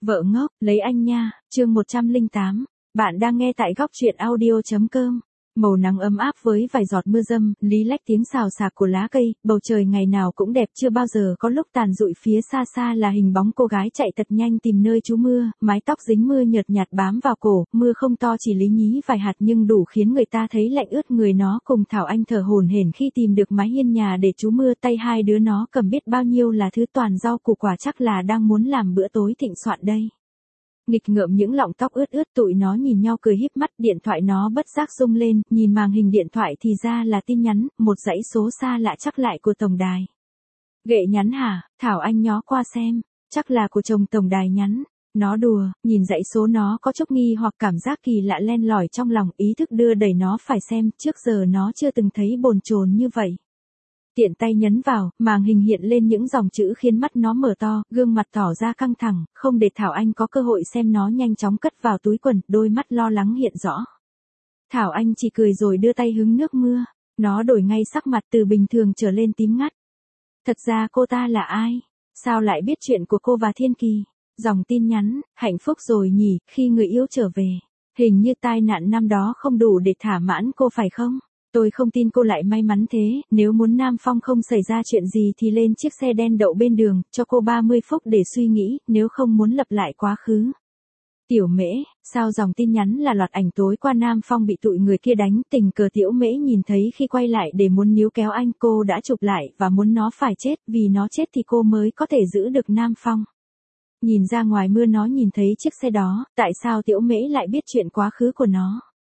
Vợ ngốc, lấy anh nha, chương 108. Bạn đang nghe tại góc truyện audio.com. Màu nắng ấm áp với vài giọt mưa râm, lý lách tiếng xào xạc của lá cây, bầu trời ngày nào cũng đẹp, chưa bao giờ có lúc tàn rụi. Phía xa xa là hình bóng cô gái chạy thật nhanh tìm nơi trú mưa, mái tóc dính mưa nhợt nhạt bám vào cổ, mưa không to chỉ lý nhí vài hạt nhưng đủ khiến người ta thấy lạnh ướt người. Nó cùng Thảo Anh thở hổn hển khi tìm được mái hiên nhà để trú mưa, tay hai đứa nó cầm biết bao nhiêu là thứ toàn rau củ quả, chắc là đang muốn làm bữa tối thịnh soạn đây. Nghịch ngợm những lọng tóc ướt ướt, tụi nó nhìn nhau cười híp mắt, điện thoại nó bất giác rung lên, nhìn màn hình điện thoại thì ra là tin nhắn, một dãy số xa lạ chắc lại của tổng đài. Ghệ nhắn hả? Thảo Anh nhó qua xem, chắc là của chồng tổng đài nhắn. Nó đùa, nhìn dãy số nó có chút nghi hoặc cảm giác kỳ lạ len lỏi trong lòng, ý thức đưa đẩy nó phải xem, trước giờ nó chưa từng thấy bồn chồn như vậy. Tiện tay nhấn vào, màn hình hiện lên những dòng chữ khiến mắt nó mở to, gương mặt tỏ ra căng thẳng, không để Thảo Anh có cơ hội xem nó nhanh chóng cất vào túi quần, đôi mắt lo lắng hiện rõ. Thảo Anh chỉ cười rồi đưa tay hứng nước mưa, nó đổi ngay sắc mặt từ bình thường trở lên tím ngắt. Thật ra cô ta là ai? Sao lại biết chuyện của cô và Thiên Kỳ? Dòng tin nhắn, hạnh phúc rồi nhỉ, khi người yêu trở về. Hình như tai nạn năm đó không đủ để thỏa mãn cô phải không? Tôi không tin cô lại may mắn thế, nếu muốn Nam Phong không xảy ra chuyện gì thì lên chiếc xe đen đậu bên đường, cho cô 30 phút để suy nghĩ, nếu không muốn lặp lại quá khứ. Tiểu Mễ, sao dòng tin nhắn là loạt ảnh tối qua Nam Phong bị tụi người kia đánh, tình cờ Tiểu Mễ nhìn thấy khi quay lại để muốn níu kéo anh, cô đã chụp lại và muốn nó phải chết, vì nó chết thì cô mới có thể giữ được Nam Phong. Nhìn ra ngoài mưa nó nhìn thấy chiếc xe đó, tại sao Tiểu Mễ lại biết chuyện quá khứ của nó?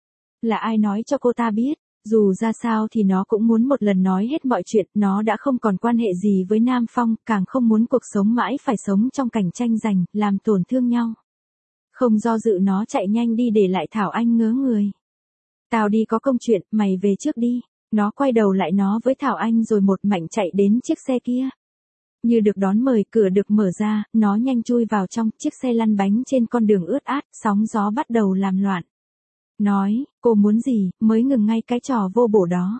Là ai nói cho cô ta biết? Dù ra sao thì nó cũng muốn một lần nói hết mọi chuyện, nó đã không còn quan hệ gì với Nam Phong, càng không muốn cuộc sống mãi phải sống trong cảnh tranh giành, làm tổn thương nhau. Không do dự nó chạy nhanh đi để lại Thảo Anh ngớ người. Tao đi có công chuyện, mày về trước đi. Nó quay đầu lại nó với Thảo Anh rồi một mạch chạy đến chiếc xe kia. Như được đón mời, cửa được mở ra, nó nhanh chui vào trong, chiếc xe lăn bánh trên con đường ướt át, sóng gió bắt đầu làm loạn. Nói, cô muốn gì, mới ngừng ngay cái trò vô bổ đó.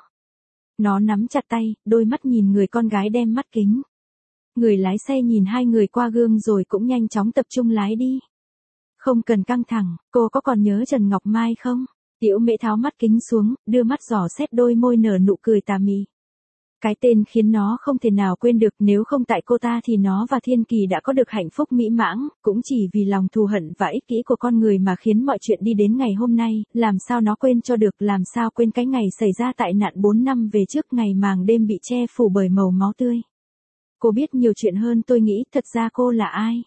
Nó nắm chặt tay, đôi mắt nhìn người con gái đem mắt kính. Người lái xe nhìn hai người qua gương rồi cũng nhanh chóng tập trung lái đi. Không cần căng thẳng, cô có còn nhớ Trần Ngọc Mai không? Tiểu Mễ tháo mắt kính xuống, đưa mắt dò xét, đôi môi nở nụ cười tà mị. Cái tên khiến nó không thể nào quên được, nếu không tại cô ta thì nó và Thiên Kỳ đã có được hạnh phúc mỹ mãn, cũng chỉ vì lòng thù hận và ích kỷ của con người mà khiến mọi chuyện đi đến ngày hôm nay, làm sao nó quên cho được, làm sao quên cái ngày xảy ra tại nạn 4 năm về trước, ngày màng đêm bị che phủ bởi màu máu tươi. Cô biết nhiều chuyện hơn tôi nghĩ, thật ra cô là ai?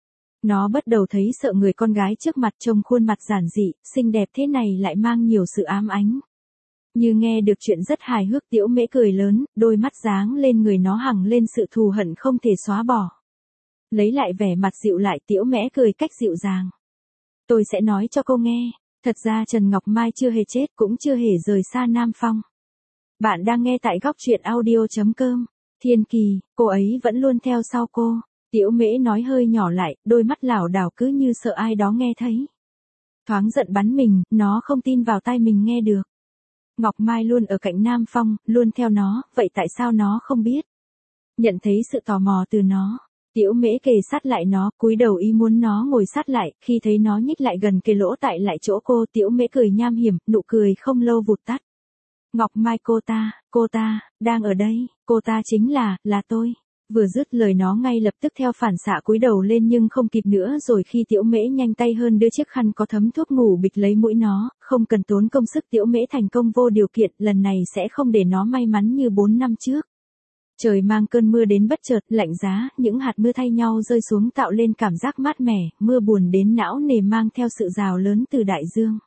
Nó bắt đầu thấy sợ người con gái trước mặt, trông khuôn mặt giản dị, xinh đẹp thế này lại mang nhiều sự ám ánh. Như nghe được chuyện rất hài hước, Tiểu Mễ cười lớn, đôi mắt dáng lên người nó hằng lên sự thù hận không thể xóa bỏ. Lấy lại vẻ mặt dịu lại, Tiểu Mễ cười cách dịu dàng. Tôi sẽ nói cho cô nghe, thật ra Trần Ngọc Mai chưa hề chết, cũng chưa hề rời xa Nam Phong. Bạn đang nghe tại góc truyện audio.com. Thiên Kỳ, cô ấy vẫn luôn theo sau cô. Tiểu Mễ nói hơi nhỏ lại, đôi mắt lảo đảo cứ như sợ ai đó nghe thấy. Thoáng giận bắn mình, nó không tin vào tai mình nghe được. Ngọc Mai luôn ở cạnh Nam Phong, luôn theo nó, vậy tại sao nó không biết? Nhận thấy sự tò mò từ nó, Tiểu Mễ kề sát lại nó, cúi đầu ý muốn nó ngồi sát lại, khi thấy nó nhích lại gần kề lỗ tại lại chỗ cô, Tiểu Mễ cười nham hiểm, nụ cười không lâu vụt tắt. Ngọc Mai, cô ta, đang ở đây, cô ta chính là tôi. Vừa dứt lời nó ngay lập tức theo phản xạ cúi đầu lên nhưng không kịp nữa rồi, khi Tiểu Mễ nhanh tay hơn đưa chiếc khăn có thấm thuốc ngủ bịch lấy mũi nó, không cần tốn công sức, Tiểu Mễ thành công vô điều kiện, lần này sẽ không để nó may mắn như 4 năm trước. Trời mang cơn mưa đến bất chợt, lạnh giá, những hạt mưa thay nhau rơi xuống tạo lên cảm giác mát mẻ, mưa buồn đến não nề mang theo sự rào lớn từ đại dương.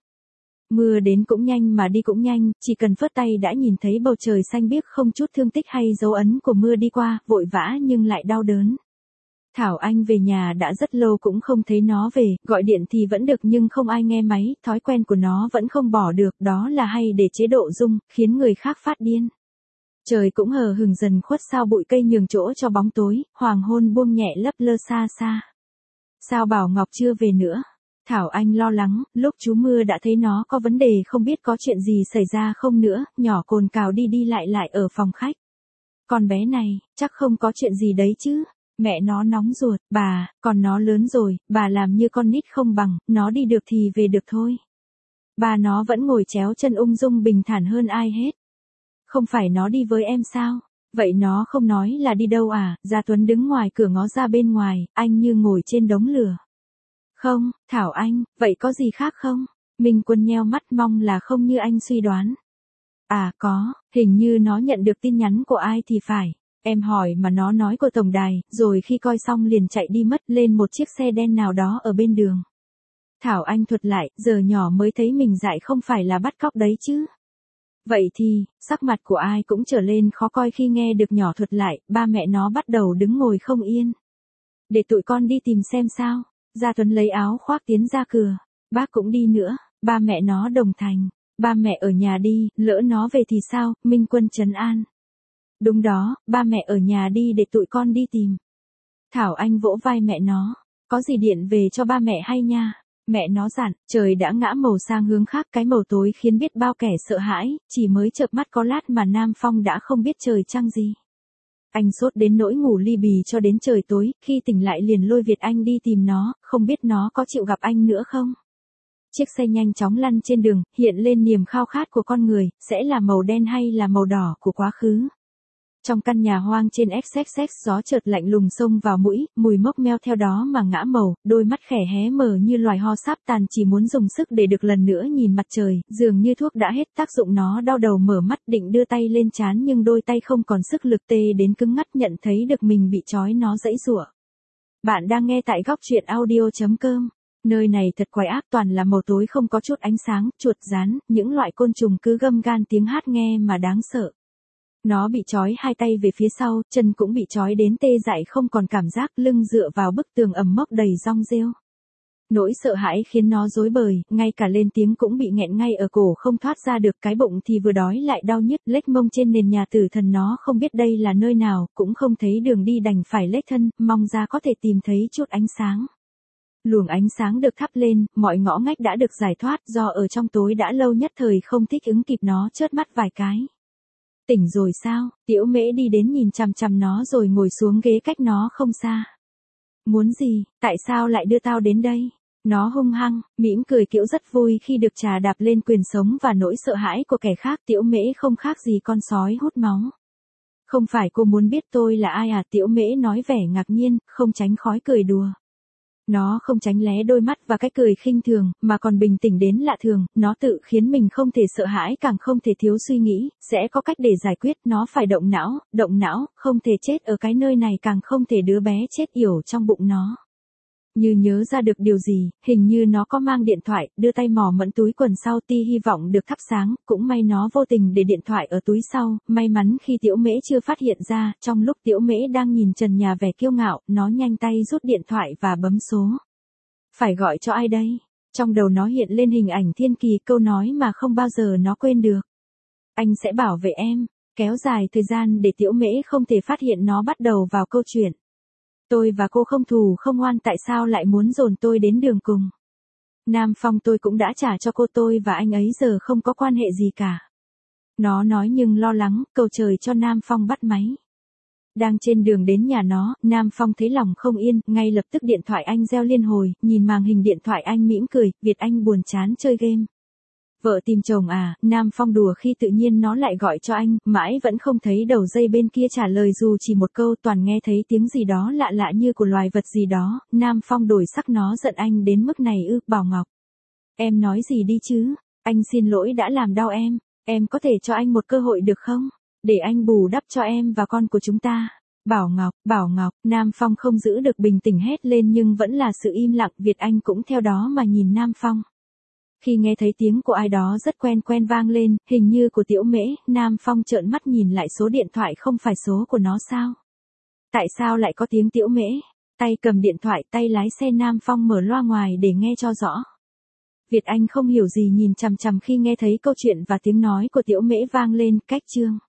Mưa đến cũng nhanh mà đi cũng nhanh, chỉ cần phất tay đã nhìn thấy bầu trời xanh biếc không chút thương tích hay dấu ấn của mưa đi qua, vội vã nhưng lại đau đớn. Thảo Anh về nhà đã rất lâu cũng không thấy nó về, gọi điện thì vẫn được nhưng không ai nghe máy, thói quen của nó vẫn không bỏ được, đó là hay để chế độ rung, khiến người khác phát điên. Trời cũng hờ hừng dần khuất, sao bụi cây nhường chỗ cho bóng tối, hoàng hôn buông nhẹ lấp lơ xa xa. Sao Bảo Ngọc chưa về nữa? Thảo Anh lo lắng, lúc trú mưa đã thấy nó có vấn đề, không biết có chuyện gì xảy ra không nữa, nhỏ cồn cào đi đi lại lại ở phòng khách. Con bé này, chắc không có chuyện gì đấy chứ? Mẹ nó nóng ruột, bà, còn nó lớn rồi, bà làm như con nít không bằng, nó đi được thì về được thôi. Bà nó vẫn ngồi chéo chân ung dung bình thản hơn ai hết. Không phải nó đi với em sao? Vậy nó không nói là đi đâu à? Gia Tuấn đứng ngoài cửa ngó ra bên ngoài, anh như ngồi trên đống lửa. Không, Thảo Anh, vậy có gì khác không? Minh Quân nheo mắt mong là không như anh suy đoán. À có, hình như nó nhận được tin nhắn của ai thì phải. Em hỏi mà nó nói của tổng đài, rồi khi coi xong liền chạy đi mất lên một chiếc xe đen nào đó ở bên đường. Thảo Anh thuật lại, giờ nhỏ mới thấy mình dại không phải là bắt cóc đấy chứ. Vậy thì, sắc mặt của ai cũng trở lên khó coi khi nghe được nhỏ thuật lại, ba mẹ nó bắt đầu đứng ngồi không yên. Để tụi con đi tìm xem sao. Gia Tuấn lấy áo khoác tiến ra cửa. Bác cũng đi nữa, ba mẹ nó đồng thành. Ba mẹ ở nhà đi, lỡ nó về thì sao, Minh Quân trấn an. Đúng đó, ba mẹ ở nhà đi để tụi con đi tìm. Thảo Anh vỗ vai mẹ nó. Có gì điện về cho ba mẹ hay nha. Mẹ nó dặn, trời đã ngã màu sang hướng khác, cái màu tối khiến biết bao kẻ sợ hãi, chỉ mới chợp mắt có lát mà Nam Phong đã không biết trời trăng gì. Anh sốt đến nỗi ngủ li bì cho đến trời tối, khi tỉnh lại liền lôi Việt Anh đi tìm nó, không biết nó có chịu gặp anh nữa không? Chiếc xe nhanh chóng lăn trên đường, hiện lên niềm khao khát của con người, sẽ là màu đen hay là màu đỏ của quá khứ. Trong căn nhà hoang trên XXX gió chợt lạnh lùng xông vào mũi, mùi mốc meo theo đó mà ngã màu, đôi mắt khẽ hé mở như loài ho sáp tàn chỉ muốn dùng sức để được lần nữa nhìn mặt trời, dường như thuốc đã hết tác dụng nó đau đầu mở mắt định đưa tay lên trán nhưng đôi tay không còn sức lực tê đến cứng ngắt nhận thấy được mình bị trói nó giãy giụa. Bạn đang nghe tại góc truyện audio.com. Nơi này thật quái ác toàn là màu tối không có chút ánh sáng, chuột rán, những loại côn trùng cứ gầm gan tiếng hát nghe mà đáng sợ. Nó bị trói hai tay về phía sau, chân cũng bị trói đến tê dại không còn cảm giác, lưng dựa vào bức tường ẩm mốc đầy rong rêu. Nỗi sợ hãi khiến nó rối bời, ngay cả lên tiếng cũng bị nghẹn ngay ở cổ không thoát ra được, cái bụng thì vừa đói lại đau nhức, lết mông trên nền nhà tử thần nó không biết đây là nơi nào, cũng không thấy đường đi đành phải lết thân, mong ra có thể tìm thấy chút ánh sáng. Luồng ánh sáng được thắp lên, mọi ngõ ngách đã được giải thoát do ở trong tối đã lâu nhất thời không thích ứng kịp nó chớp mắt vài cái. Tỉnh rồi sao? Tiểu Mễ đi đến nhìn chằm chằm nó rồi ngồi xuống ghế cách nó không xa. Muốn gì? Tại sao lại đưa tao đến đây? Nó hung hăng, mỉm cười kiểu rất vui khi được trà đạp lên quyền sống và nỗi sợ hãi của kẻ khác. Tiểu Mễ không khác gì con sói hút máu. Không phải cô muốn biết tôi là ai à? Tiểu Mễ nói vẻ ngạc nhiên, không tránh khói cười đùa. Nó không tránh lé đôi mắt và cái cười khinh thường, mà còn bình tĩnh đến lạ thường, nó tự khiến mình không thể sợ hãi càng không thể thiếu suy nghĩ, sẽ có cách để giải quyết, nó phải động não, không thể chết ở cái nơi này càng không thể đứa bé chết yểu trong bụng nó. Như nhớ ra được điều gì, hình như nó có mang điện thoại, đưa tay mò mẫm túi quần sau ti hy vọng được thắp sáng, cũng may nó vô tình để điện thoại ở túi sau, may mắn khi Tiểu Mễ chưa phát hiện ra, trong lúc Tiểu Mễ đang nhìn trần nhà vẻ kiêu ngạo, nó nhanh tay rút điện thoại và bấm số. Phải gọi cho ai đây? Trong đầu nó hiện lên hình ảnh Thiên Kỳ, câu nói mà không bao giờ nó quên được. Anh sẽ bảo vệ em, kéo dài thời gian để Tiểu Mễ không thể phát hiện nó bắt đầu vào câu chuyện. Tôi và cô không thù không oan, tại sao lại muốn dồn tôi đến đường cùng? Nam Phong tôi cũng đã trả cho cô, tôi và anh ấy giờ không có quan hệ gì cả. Nó nói nhưng lo lắng, cầu trời cho Nam Phong bắt máy. Đang trên đường đến nhà nó, Nam Phong thấy lòng không yên, ngay lập tức điện thoại anh reo liên hồi, nhìn màn hình điện thoại anh mỉm cười, Việt Anh buồn chán chơi game. Vợ tìm chồng à? Nam Phong đùa khi tự nhiên nó lại gọi cho anh, mãi vẫn không thấy đầu dây bên kia trả lời dù chỉ một câu, toàn nghe thấy tiếng gì đó lạ lạ như của loài vật gì đó. Nam Phong đổi sắc, nó giận anh đến mức này ư? Bảo Ngọc. Em nói gì đi chứ? Anh xin lỗi đã làm đau em có thể cho anh một cơ hội được không? Để anh bù đắp cho em và con của chúng ta. Bảo Ngọc, Nam Phong không giữ được bình tĩnh hét lên nhưng vẫn là sự im lặng, Việt Anh cũng theo đó mà nhìn Nam Phong. Khi nghe thấy tiếng của ai đó rất quen vang lên, hình như của Tiểu Mễ, Nam Phong trợn mắt nhìn lại số điện thoại, không phải số của nó sao? Tại sao lại có tiếng Tiểu Mễ? Tay cầm điện thoại, tay lái xe Nam Phong mở loa ngoài để nghe cho rõ. Việt Anh không hiểu gì nhìn chằm chằm khi nghe thấy câu chuyện và tiếng nói của Tiểu Mễ vang lên, cách chương.